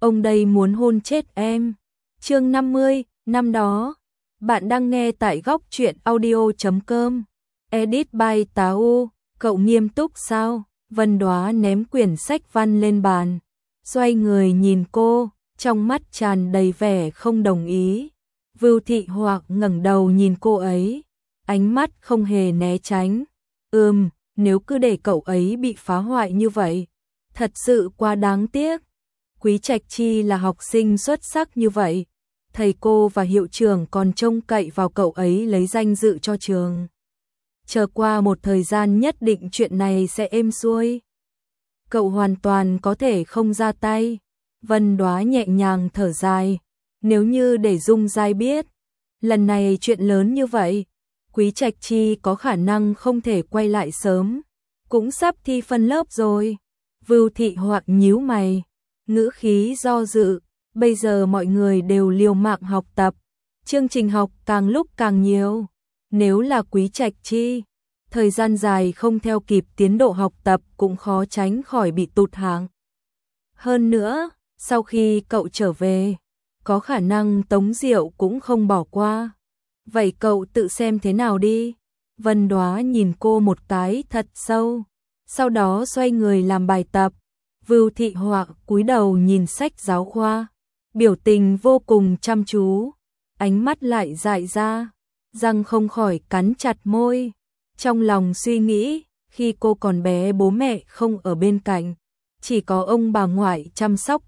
ông đây muốn hôn chết em. Chương 50, năm đó. Bạn đang nghe tại góc truyện audio.com. Edit by Táo. Cậu nghiêm túc sao? Vân Đoá ném quyển sách văn lên bàn, xoay người nhìn cô, trong mắt tràn đầy vẻ không đồng ý. Vưu Thị Hoặc ngẩng đầu nhìn cô ấy, ánh mắt không hề né tránh. Nếu cứ để cậu ấy bị phá hoại như vậy, thật sự quá đáng tiếc. Quý Trạch Chi là học sinh xuất sắc như vậy, thầy cô và hiệu trưởng còn trông cậy vào cậu ấy lấy danh dự cho trường. Chờ qua một thời gian nhất định chuyện này sẽ êm xuôi. Cậu hoàn toàn có thể không ra tay. Vân Đoá nhẹ nhàng thở dài. Nếu như để Dung Giai biết, lần này chuyện lớn như vậy, Quý Trạch Chi có khả năng không thể quay lại sớm, cũng sắp thi phân lớp rồi. Vưu Thị Hoặc nhíu mày, ngữ khí do dự. Bây giờ mọi người đều liều mạng học tập, chương trình học càng lúc càng nhiều. Nếu là Quý Trạch Chi, thời gian dài không theo kịp tiến độ học tập cũng khó tránh khỏi bị tụt hạng. Hơn nữa, sau khi cậu trở về, có khả năng Tống Diệu cũng không bỏ qua. Vậy cậu tự xem thế nào đi. Vân Đoá nhìn cô một cái thật sâu, sau đó xoay người làm bài tập. Vưu Thị Hoặc cúi đầu nhìn sách giáo khoa, biểu tình vô cùng chăm chú, ánh mắt lại dại ra, răng không khỏi cắn chặt môi. Trong lòng suy nghĩ, khi cô còn bé bố mẹ không ở bên cạnh, chỉ có ông bà ngoại chăm sóc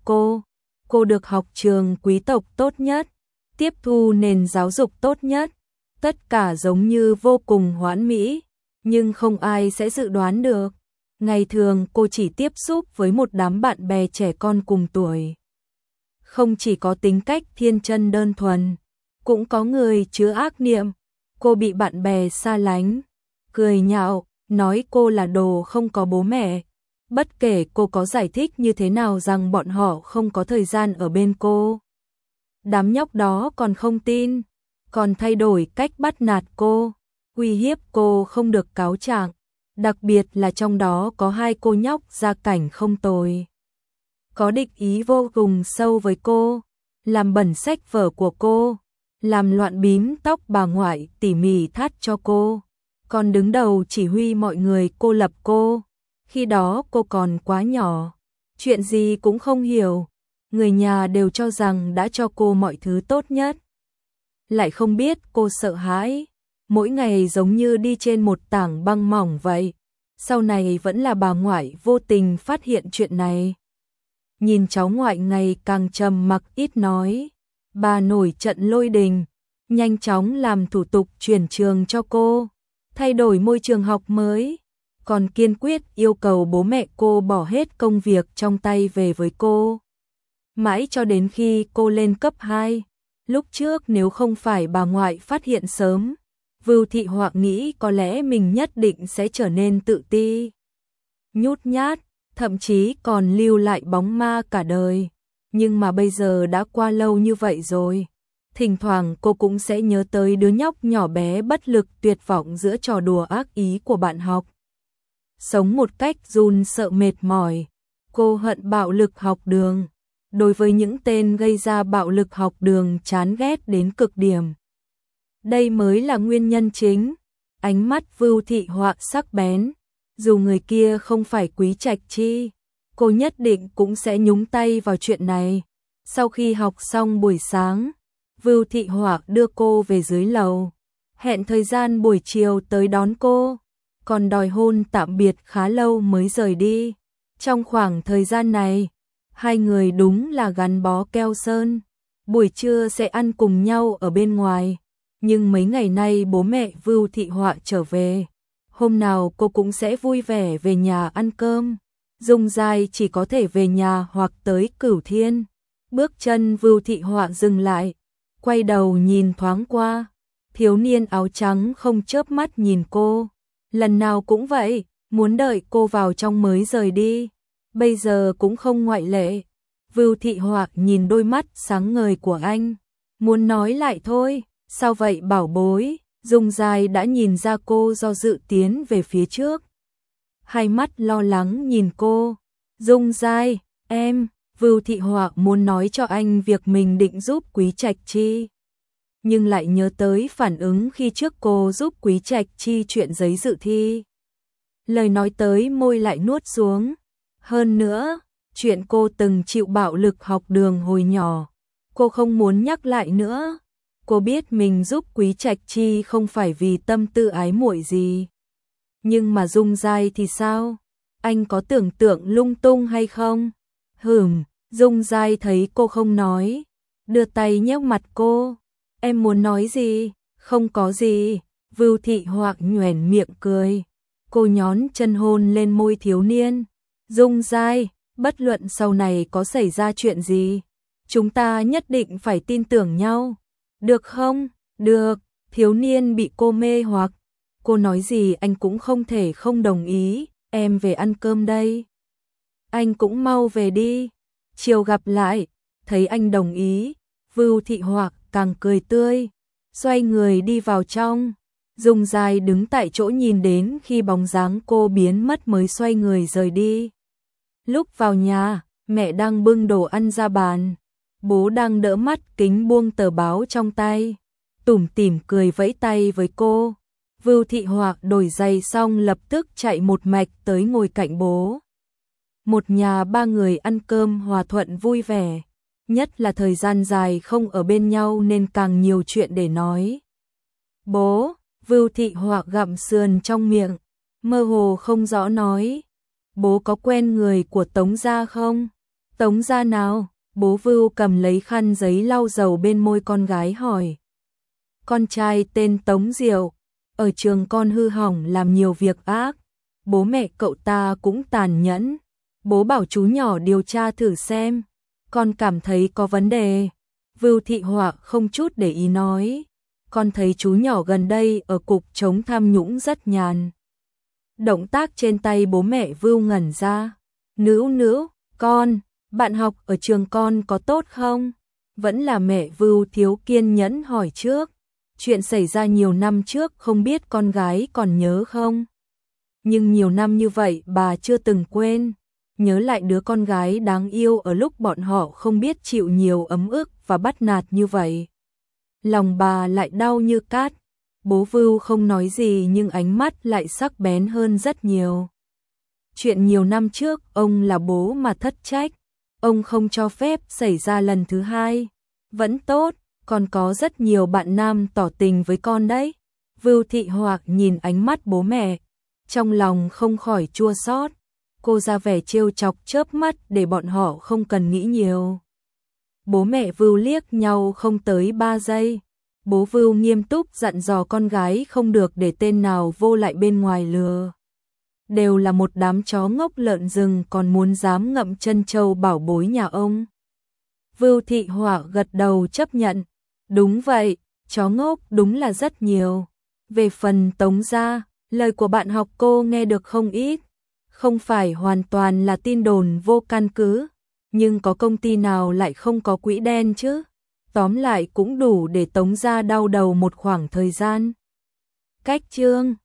cô được học trường quý tộc tốt nhất, tiếp thu nền giáo dục tốt nhất, tất cả giống như vô cùng hoãn mỹ, nhưng không ai sẽ dự đoán được. Ngày thường cô chỉ tiếp xúc với một đám bạn bè trẻ con cùng tuổi. Không chỉ có tính cách thiên chân đơn thuần, cũng có người chứa ác niệm. Cô bị bạn bè xa lánh, cười nhạo, nói cô là đồ không có bố mẹ. Bất kể cô có giải thích như thế nào rằng bọn họ không có thời gian ở bên cô, đám nhóc đó còn không tin, còn thay đổi cách bắt nạt cô, uy hiếp cô không được cáo trạng. Đặc biệt là trong đó có hai cô nhóc gia cảnh không tồi, có địch ý vô cùng sâu với cô, làm bẩn sách vở của cô, làm loạn bím tóc bà ngoại tỉ mỉ thắt cho cô, còn đứng đầu chỉ huy mọi người cô lập cô. Khi đó cô còn quá nhỏ, chuyện gì cũng không hiểu, người nhà đều cho rằng đã cho cô mọi thứ tốt nhất. Lại không biết cô sợ hãi, mỗi ngày giống như đi trên một tảng băng mỏng vậy. Sau này vẫn là bà ngoại vô tình phát hiện chuyện này. Nhìn cháu ngoại ngày càng trầm mặc ít nói, bà nổi trận lôi đình, nhanh chóng làm thủ tục chuyển trường cho cô, thay đổi môi trường học mới, còn kiên quyết yêu cầu bố mẹ cô bỏ hết công việc trong tay về với cô. Mãi cho đến khi cô lên cấp 2, lúc trước nếu không phải bà ngoại phát hiện sớm, Vưu Thị Hoặc nghĩ có lẽ mình nhất định sẽ trở nên tự ti, nhút nhát, thậm chí còn lưu lại bóng ma cả đời. Nhưng mà bây giờ đã qua lâu như vậy rồi, thỉnh thoảng cô cũng sẽ nhớ tới đứa nhóc nhỏ bé bất lực tuyệt vọng giữa trò đùa ác ý của bạn học. Sống một cách run sợ mệt mỏi, cô hận bạo lực học đường. Đối với những tên gây ra bạo lực học đường chán ghét đến cực điểm. Đây mới là nguyên nhân chính. Ánh mắt Vưu Thị Hoặc sắc bén, dù người kia không phải Quý Trạch Chi, cô nhất định cũng sẽ nhúng tay vào chuyện này. Sau khi học xong buổi sáng, Vưu Thị Hoặc đưa cô về dưới lầu, hẹn thời gian buổi chiều tới đón cô, còn đòi hôn tạm biệt khá lâu mới rời đi. Trong khoảng thời gian này, hai người đúng là gắn bó keo sơn, buổi trưa sẽ ăn cùng nhau ở bên ngoài. Nhưng mấy ngày nay bố mẹ Vưu Thị Hoặc trở về, hôm nào cô cũng sẽ vui vẻ về nhà ăn cơm. Dung Giai chỉ có thể về nhà hoặc tới Cửu Thiên. Bước chân Vưu Thị Hoặc dừng lại, quay đầu nhìn thoáng qua, thiếu niên áo trắng không chớp mắt nhìn cô, lần nào cũng vậy, muốn đợi cô vào trong mới rời đi. Bây giờ cũng không ngoại lệ. Vưu Thị Hoặc nhìn đôi mắt sáng ngời của anh, muốn nói lại thôi. Sao vậy bảo bối? Dung Giai đã nhìn ra cô do dự tiến về phía trước, hai mắt lo lắng nhìn cô. Dung Giai, em, Vưu Thị Họa muốn nói cho anh việc mình định giúp Quý Trạch Chi, nhưng lại nhớ tới phản ứng khi trước cô giúp Quý Trạch Chi chuyện giấy dự thi. Lời nói tới môi lại nuốt xuống. Hơn nữa, chuyện cô từng chịu bạo lực học đường hồi nhỏ, cô không muốn nhắc lại nữa. Cô biết mình giúp Quý Trạch Chi không phải vì tâm tư ái muội gì. Nhưng mà Dung Giai thì sao? Anh có tưởng tượng lung tung hay không? Dung Giai thấy cô không nói, đưa tay nhéo mặt cô. Em muốn nói gì? Không có gì. Vưu Thị Họa nhoẻn miệng cười. Cô nhón chân hôn lên môi thiếu niên. Dung Giai, bất luận sau này có xảy ra chuyện gì, chúng ta nhất định phải tin tưởng nhau. Được không? Được. Thiếu niên bị cô mê hoặc. Cô nói gì anh cũng không thể không đồng ý. Em về ăn cơm đây. Anh cũng mau về đi. Chiều gặp lại. Thấy anh đồng ý, Vưu Thị Họa càng cười tươi, xoay người đi vào trong. Dung Giai đứng tại chỗ nhìn đến khi bóng dáng cô biến mất mới xoay người rời đi. Lúc vào nhà, mẹ đang bưng đồ ăn ra bàn, bố đang đỡ mắt kính buông tờ báo trong tay, tủm tỉm cười vẫy tay với cô. Vưu Thị Họa đổi giày xong lập tức chạy một mạch tới ngồi cạnh bố. Một nhà ba người ăn cơm hòa thuận vui vẻ, nhất là thời gian dài không ở bên nhau nên càng nhiều chuyện để nói. Bố, Vưu Thị Họa gặm sườn trong miệng, mơ hồ không rõ nói. Bố có quen người của Tống gia không? Tống gia nào? Bố Vưu cầm lấy khăn giấy lau dầu bên môi con gái hỏi. Con trai tên Tống Diệu, ở trường con hư hỏng làm nhiều việc ác. Bố mẹ cậu ta cũng tàn nhẫn. Bố bảo chú nhỏ điều tra thử xem. Con cảm thấy có vấn đề. Vưu Thị Họa không chút để ý nói. Con thấy chú nhỏ gần đây ở cục chống tham nhũng rất nhàn. Động tác trên tay bố mẹ Vưu ngẩn ra. Nữ, con, bạn học ở trường con có tốt không? Vẫn là mẹ Vưu thiếu kiên nhẫn hỏi trước. Chuyện xảy ra nhiều năm trước không biết con gái còn nhớ không? Nhưng nhiều năm như vậy bà chưa từng quên. Nhớ lại đứa con gái đáng yêu ở lúc bọn họ không biết chịu nhiều ấm ức và bắt nạt như vậy. Lòng bà lại đau như cát. Bố Vưu không nói gì nhưng ánh mắt lại sắc bén hơn rất nhiều. Chuyện nhiều năm trước ông là bố mà thất trách. Ông không cho phép xảy ra lần thứ hai. Vẫn tốt, còn có rất nhiều bạn nam tỏ tình với con đấy. Vưu Thị Họa nhìn ánh mắt bố mẹ, trong lòng không khỏi chua xót. Cô ra vẻ trêu chọc chớp mắt để bọn họ không cần nghĩ nhiều. Bố mẹ Vưu liếc nhau không tới 3 giây. Bố Vưu nghiêm túc dặn dò con gái không được để tên nào vô lại bên ngoài lừa. Đều là một đám chó ngốc lợn rừng còn muốn dám ngậm chân trâu bảo bối nhà ông. Vưu Thị Họa gật đầu chấp nhận. Đúng vậy, chó ngốc đúng là rất nhiều. Về phần Tống gia, lời của bạn học cô nghe được không ít. Không phải hoàn toàn là tin đồn vô căn cứ, nhưng có công ty nào lại không có quỹ đen chứ? Tóm lại cũng đủ để Tống gia đau đầu một khoảng thời gian. Cách chương